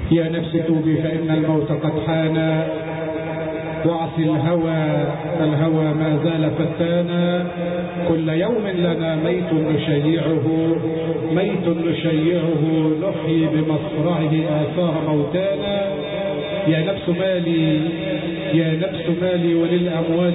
يا نفس توبي فإن الموت قد حان، وعصي الهوى ما زال فتانا. كل يوم لنا ميت نشيعه نحيي بمصرعه آثار موتانا. يا نفس مالي وللأموال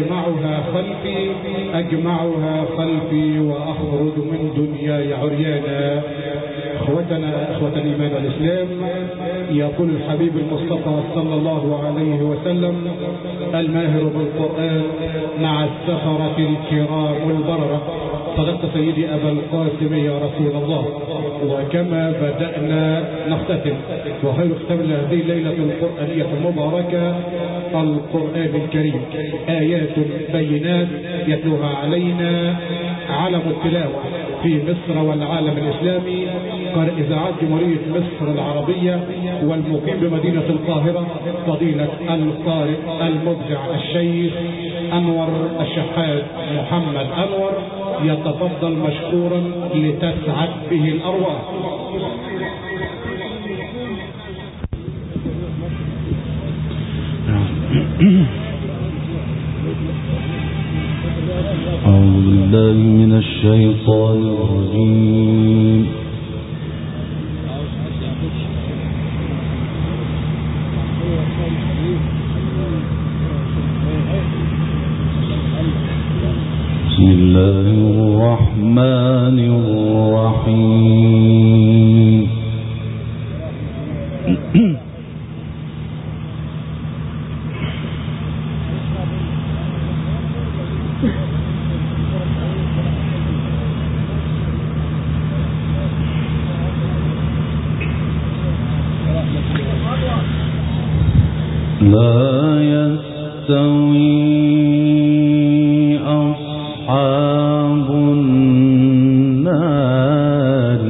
أجمعها خلفي وأخرج من دنياي عريانا. إخوة الإيمان والإسلام، يقول الحبيب المصطفى صلى الله عليه وسلم: الماهر بالقرآن مع السفرة الكرام البررة. صدقت سيدي أبا القاسم يا رسول الله. وكما بدأنا نختتم، وخير ختام هذه الليلة القرآنية المباركة القرآن الكريم، آيات بينات يتلوها علينا علم التلاوة في مصر والعالم الإسلامي، قارئ إذاعات جمهورية مصر العربية والمقيم بمدينة القاهرة، فضيلة القارئ المبدع الشيخ أنور الشحات محمد أنور، يتفضل مشكورا لتسعد به الأرواح. أعوذ بالله من الشيطان الرجيم. بسم الله الرحمن الرحيم. لا يستوي أصحاب النار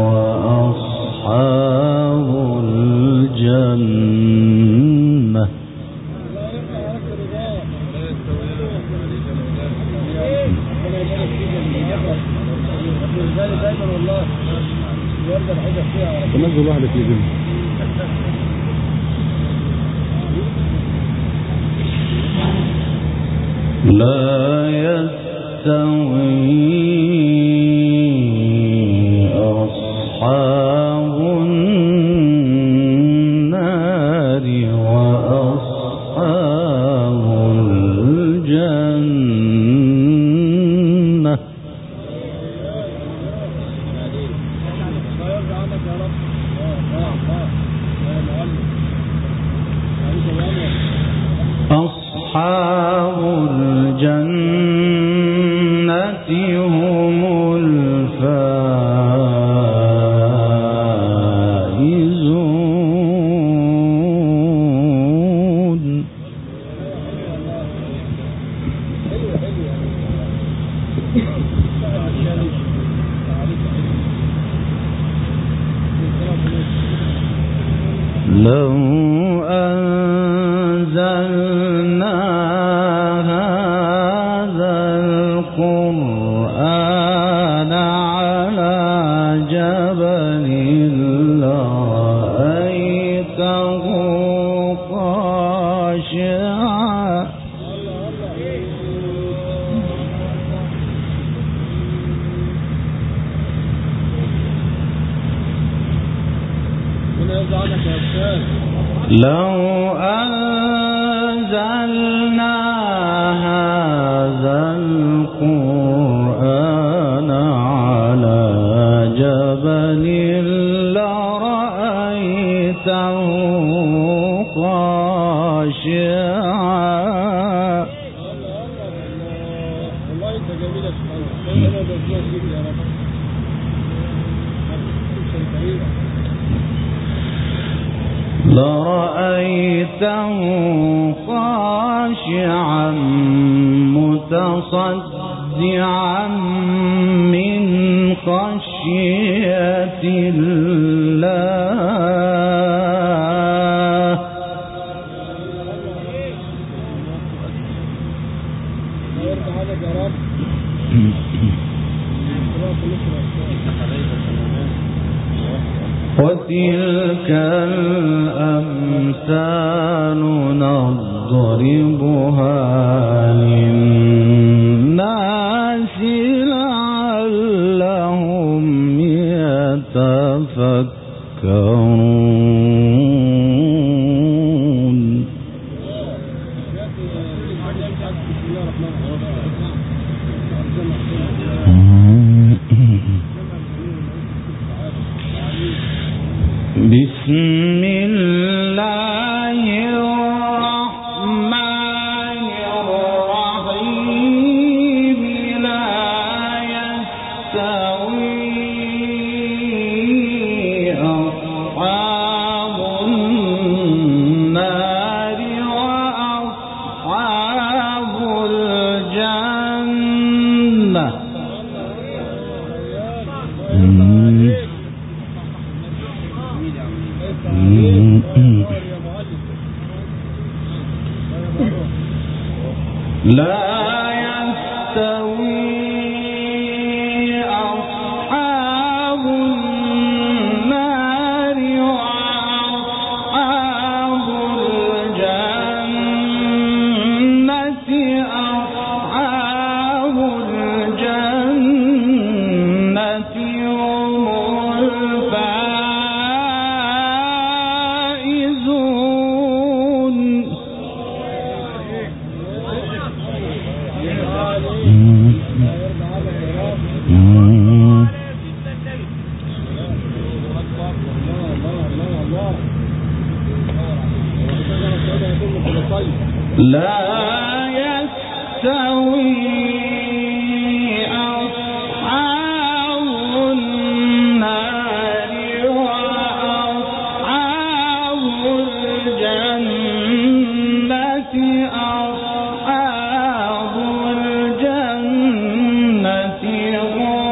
وأصحاب الجنة. تنزل واحدة في جنة. لا يستوي أصحاب النار وأصحاب الجنة. أصحاب الجنة هم الفائزون. لو أنزلنا هذا القرآن على جبل لرأيته خاشعا لو أنزلنا هذا القرآن على جبل لرأيته خاشعا. والله انت جميل يا سبحان الله. انا بسمعك يا رب. لرأيته خاشعا متصدعا من خشية الله. وتلك الأمثال نضربها للناس لعلهم يتفكرون. بسم الله الرحمن الرحيم. لا يستوي أصحاب النار وأصحاب الجنة. لا يستوي أصحاب النار وأصحاب الجنة. أصحاب الجنة هم الفائزون. لا يستوي أصحاب النار وأصحاب الجنة. أصحاب الجنة هم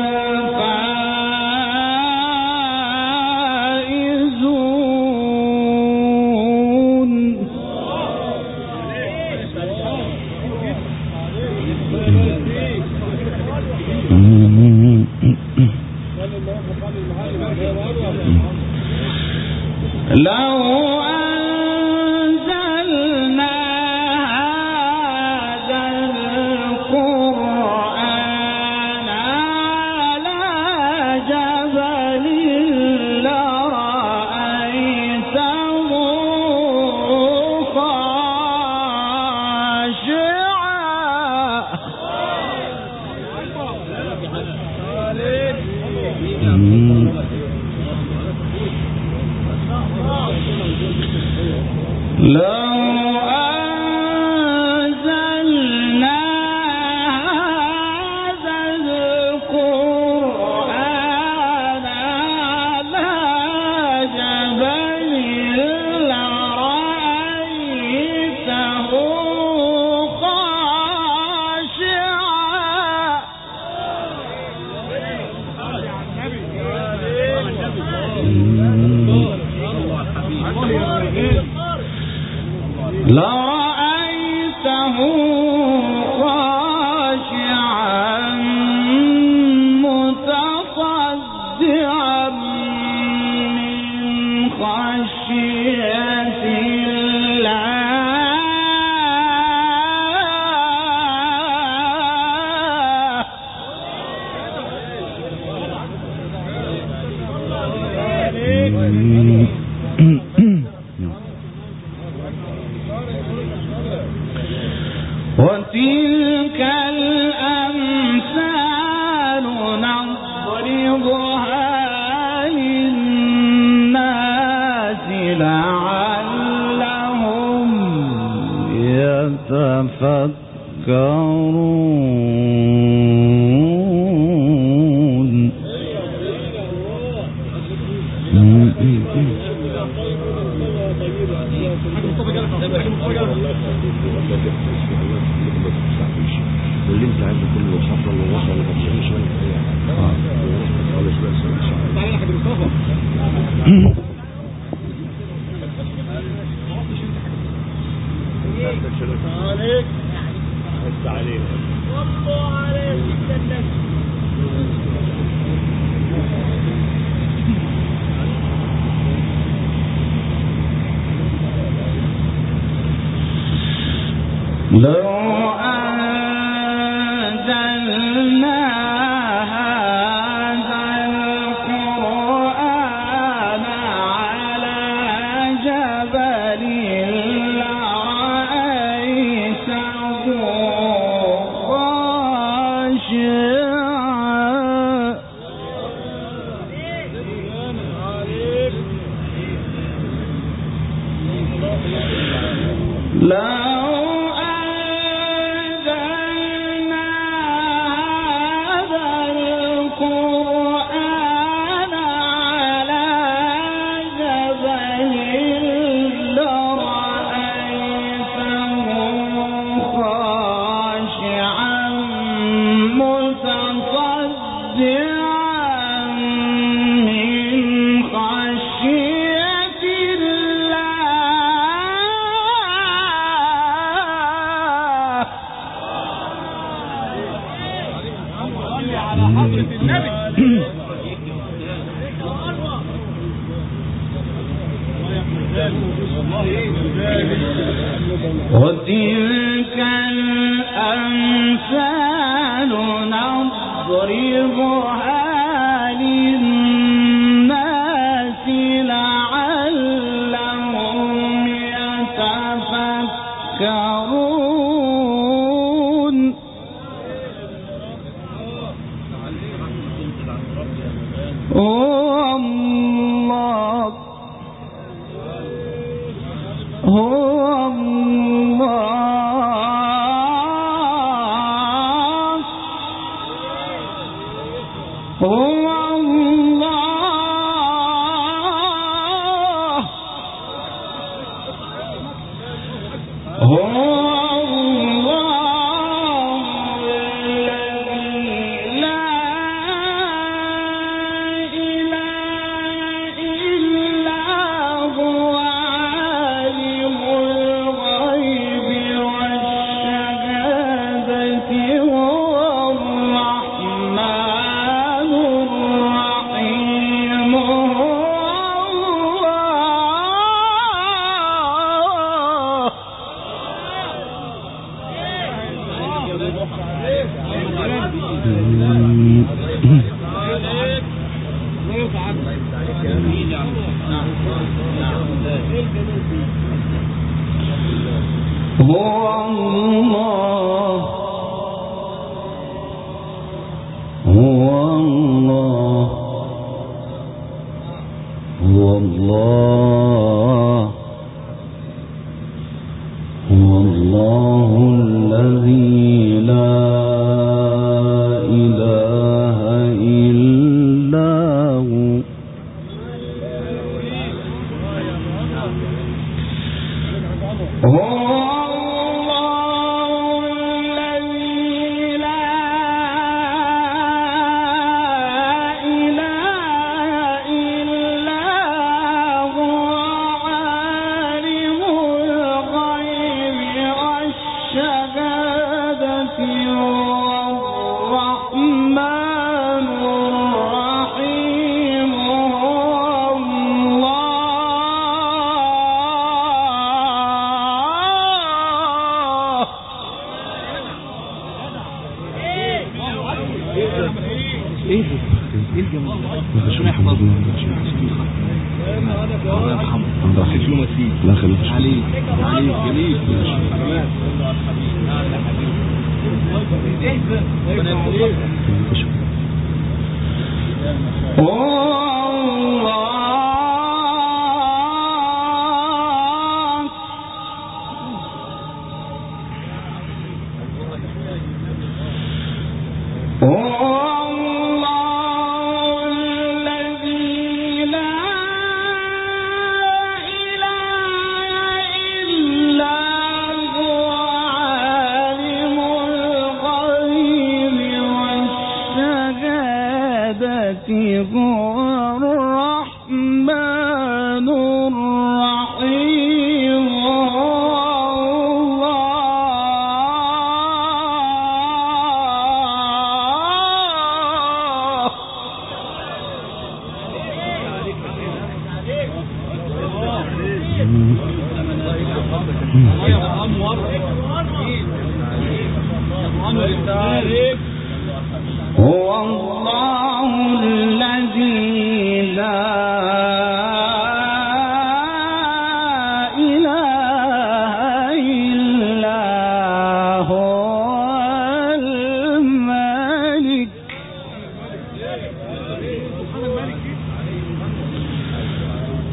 الفائزون. لو أنزلنا هذا القرآن على جبل لرأيته خاشعا. لو أنزلنا هذا القرآن على جبل لرأيته خاشعا. لرأيته خاشعا متصدعا من خشية الله. وتلك الأمثال نضربها للناس لعلهم يتفكرون. واللي انت عايزه كله حصل ووصل وما تشيلش ولا خالص. بس تعالى حاجه مصطفى عليك بس عليك والله عليك استنى. لو أنزلنا هذا القرآن على جبل لرأيته خاشعا وتلك الأمثال نضربها للناس لعلهم يتفكرون هو الله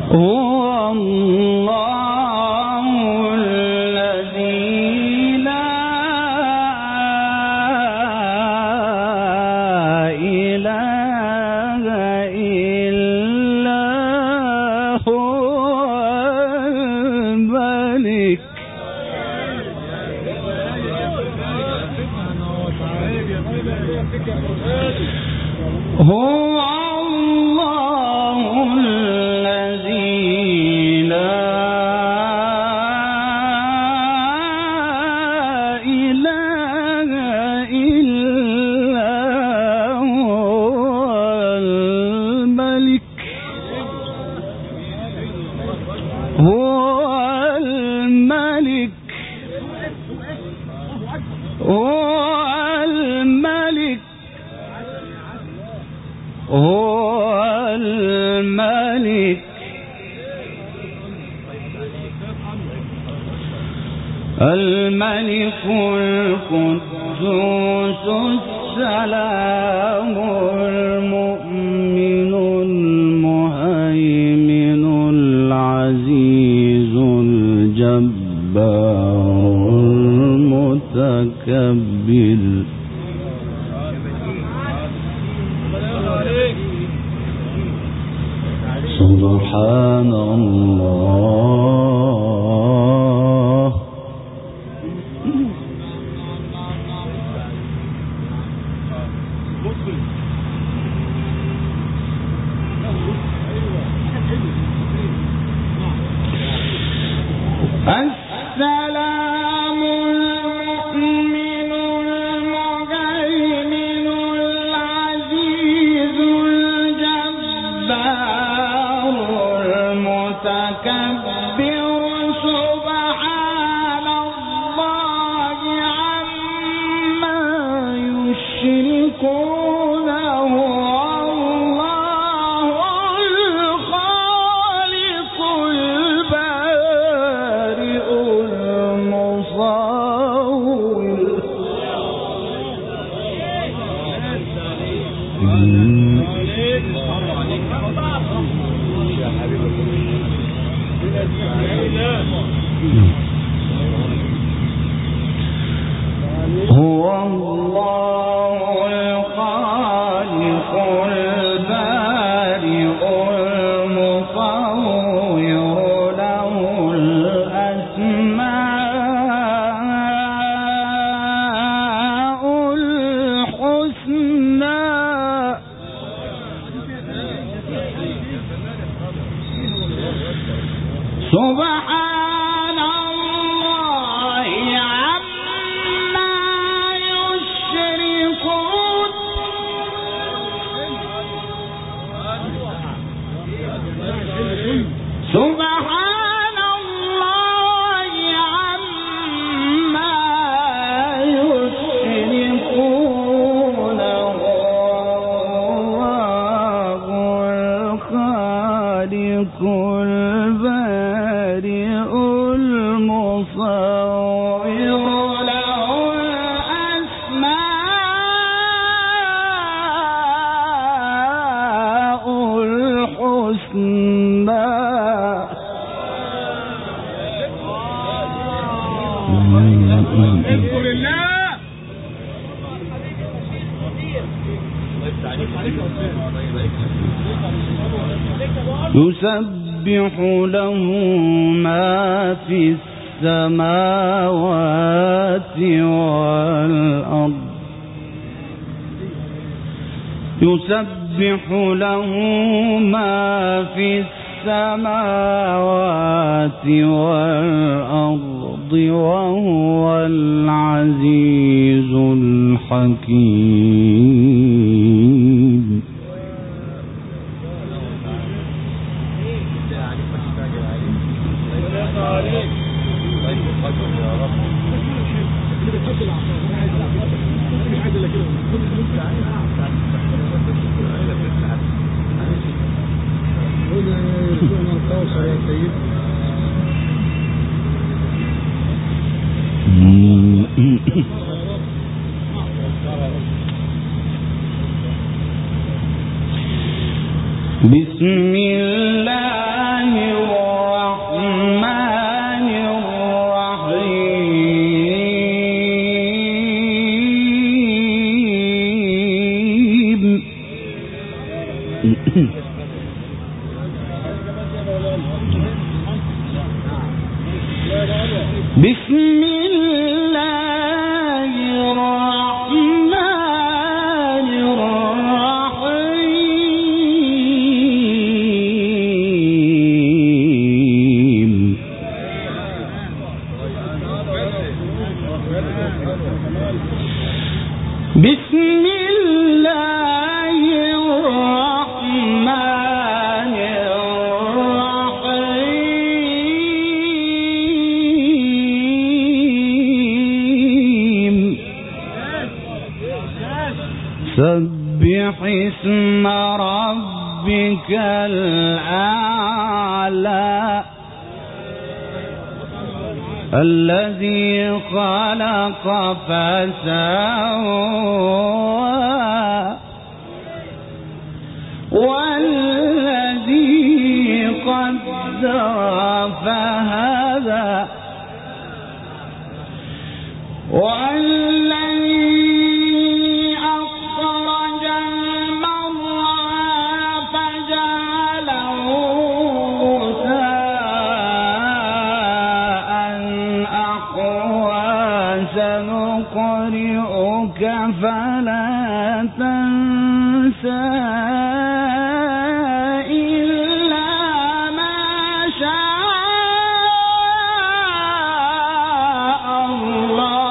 هو الله الذي لا إله إلا هو الملك هو الله الذي لا إله إلا هو الملك هو الملك هو الملك الملك القدوس السلام المؤمن المهيمن العزيز الجبار المتكبر سبحان الله السلام المؤمن المهيمن العزيز الجبار المتكبر سبحان الله عما يشركون هو الله الخالق البارئ المصور هو الله الخالق البارئ المصور له الأسماء الحسنى سبحان الله عما يشركون سبحان الله عما يشركون الله الخالق البارئ المصور له الأسماء الحسنى اذكر الله يسبح له ما في السماوات والأرض يسبح له ما في السماوات والأرض وهو العزيز الحكيم بسم الله بسم الله الرحمن الرحيم بسم الله الرحمن الرحيم سبح اسم ربك الأعلى الذي خلق فسوى والذي قدر فهدى والذي أخرج المرعى فجعله غثاء أحوى سنقرئك فلا تنسى إلا ما شاء الله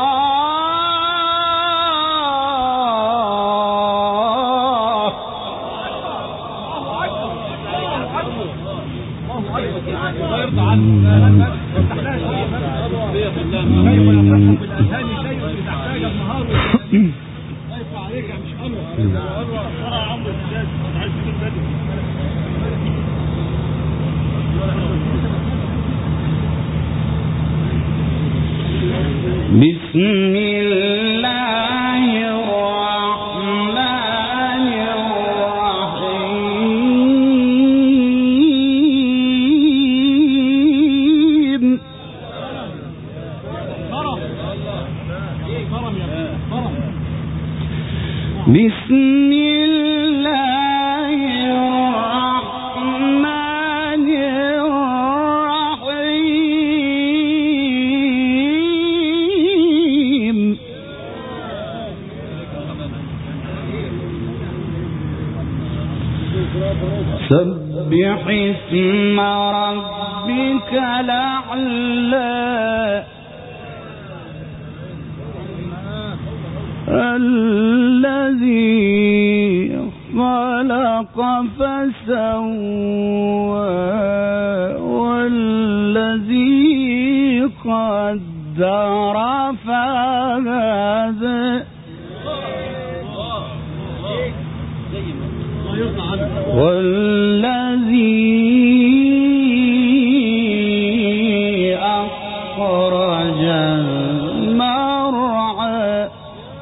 بسم الله الرحمن الرحيم بسم الله الرحمن الرحيم سبح اسم ربك الأعلى الذي خلق فسوى والذي قدر فهدى والذي أخرج المرعى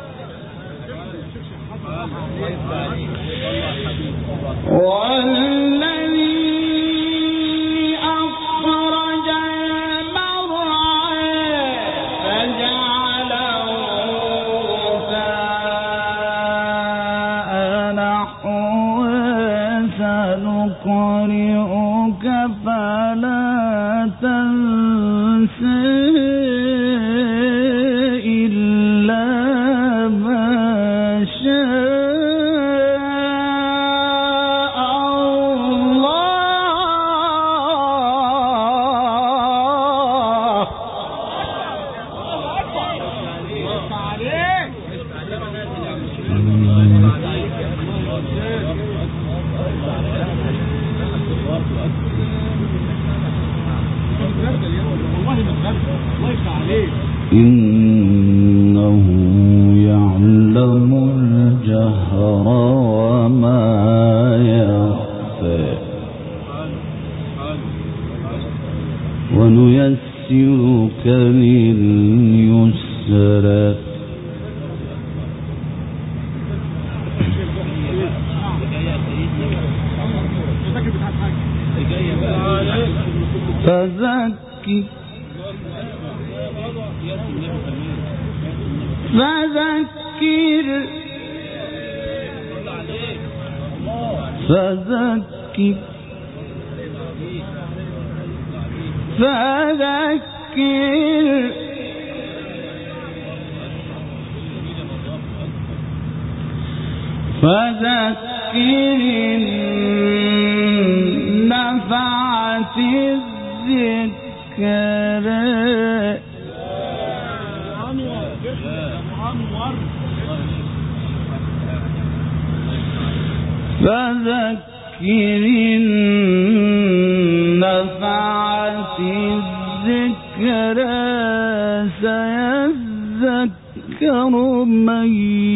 والذي أخرج المرعى فجعله غثاء نحوا سنقرئك فلا تنسى إلا ما شاء إنه يعلم الجهر وما يخفى ونيسرك لليسرى فذكر فذكر نفعت الذكر فذكر نفعت الذكر سيذكر من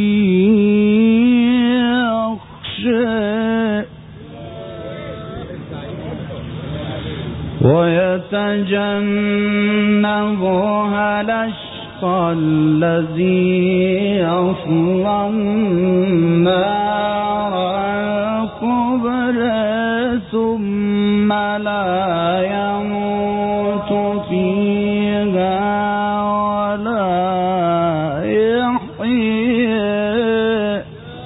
ويتجنبها الأشقى الذي يصلى النار الكبرى ثم لا يموت فيها ولا يحيى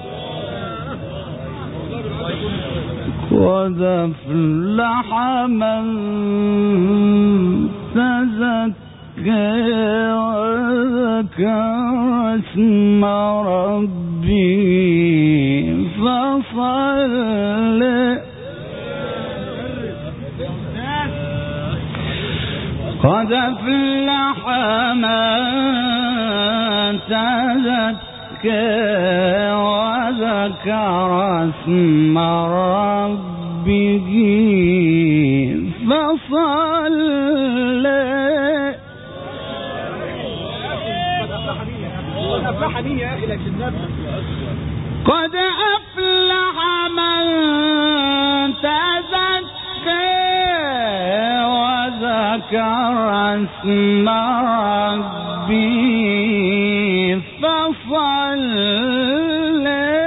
قد أفلح من تزكى وذكر اسم ربه فصلى قد أفلح من تزكى وذكر اسم ربه فصلى قد أفلح من تزكى وذكر اسم ربه فصلى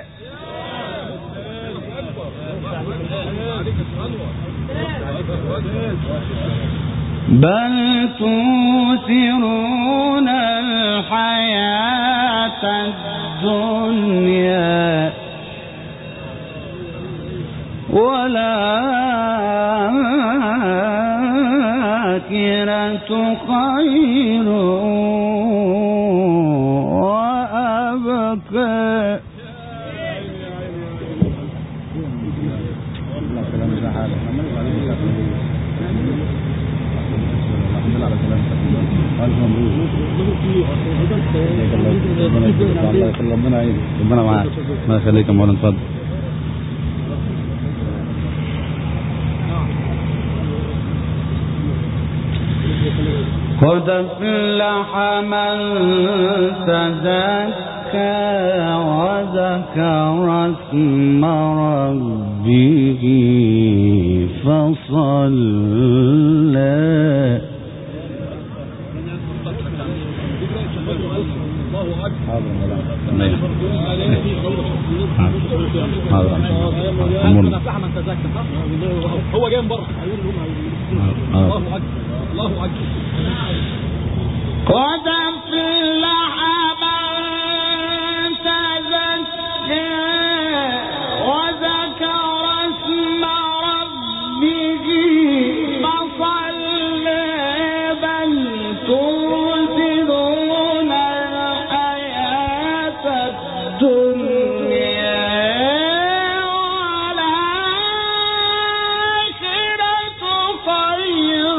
بل تؤثرون الحياة الدنيا والآخرة خير وأبقى ربنا معاك. ما يخليك يا مولانا، اتفضل. قد أفلح من تزكى وذكر اسم ربه فصلى هو جاي من بره الله اكبر الله اكبر قد أفلح من تزكى وذكر اسم ربه فصلى بل تؤثرون الحياة الدنيا والآخرة خير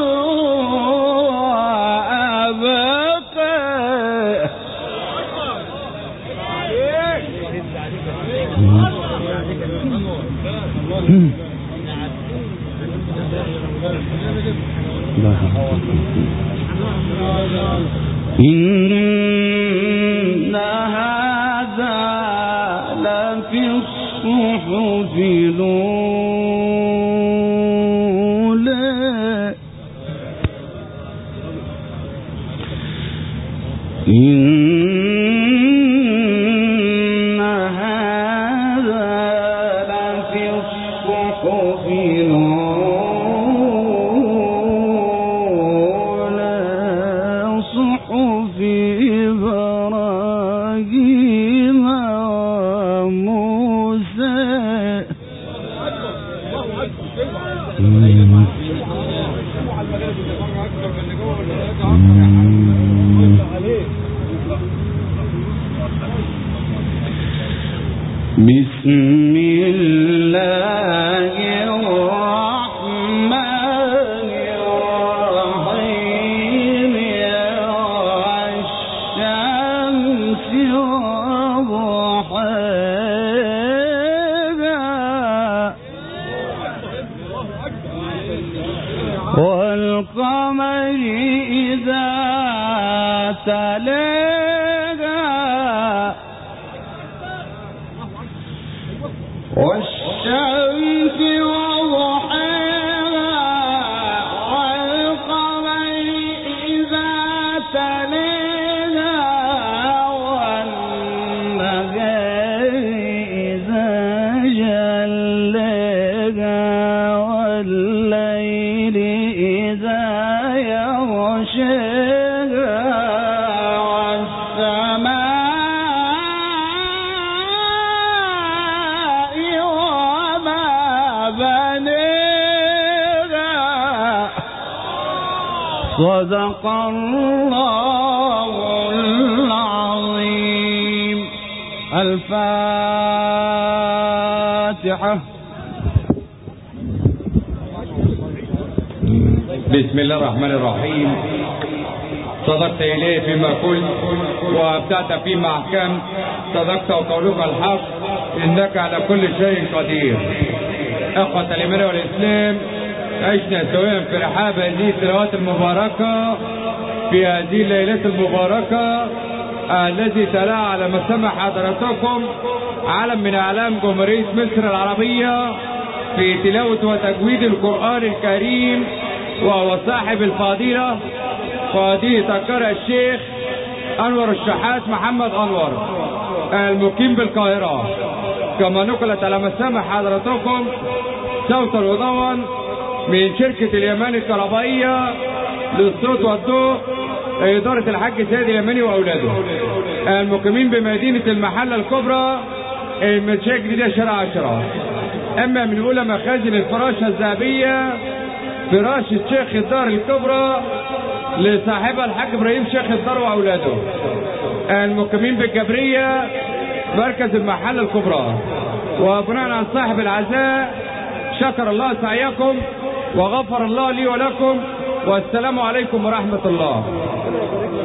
إن هذا لفي الصحف الأولى إن هذا لفي الصحف الأولى صحف إبراهيم وموسى بسم الله الرحمن الرحيم والشمس وضحاها والقمر إذا تلاها والشمس وضحاها والقمر إذا تلاها والنهار إذا جلاها والليل إذا يغشاها صدق الله العظيم. الفاتحة. بسم الله الرحمن الرحيم. صدقت إليه فيما قلت وأبدأت فيما أحكمت، صدقت وقولك الحق، إنك على كل شيء قدير. إخوة الإيمان والإسلام، عشنا سويا في رحاب هذه التلاوات المباركة في هذه الليلة المباركة التي تلا على مسامع حضراتكم علم من أعلام جمهورية مصر العربية في تلاوة وتجويد القرآن الكريم، وهو صاحب الفضيلة فضيلة القارئ الشيخ أنور الشحات محمد أنور المقيم بالقاهرة. كما نقلت على مسامع حضراتكم صوت الوضوان من شركة اليماني الكهربائية للصوت والضوء، إدارة الحاج سيد اليماني وأولاده المقيمين بمدينة المحلة الكبرى المنشية الجديدة شارع 10. أما من أولى مخازن الفراشة الذهبية فراش الشيخ الدار الكبرى لصاحبها الحاج إبراهيم شيخ الدار وأولاده المقيمين بالجبرية مركز المحلة الكبرى. وبناء على صاحب العزاء شكر الله سعيكم وغفر الله لي ولكم، والسلام عليكم ورحمة الله.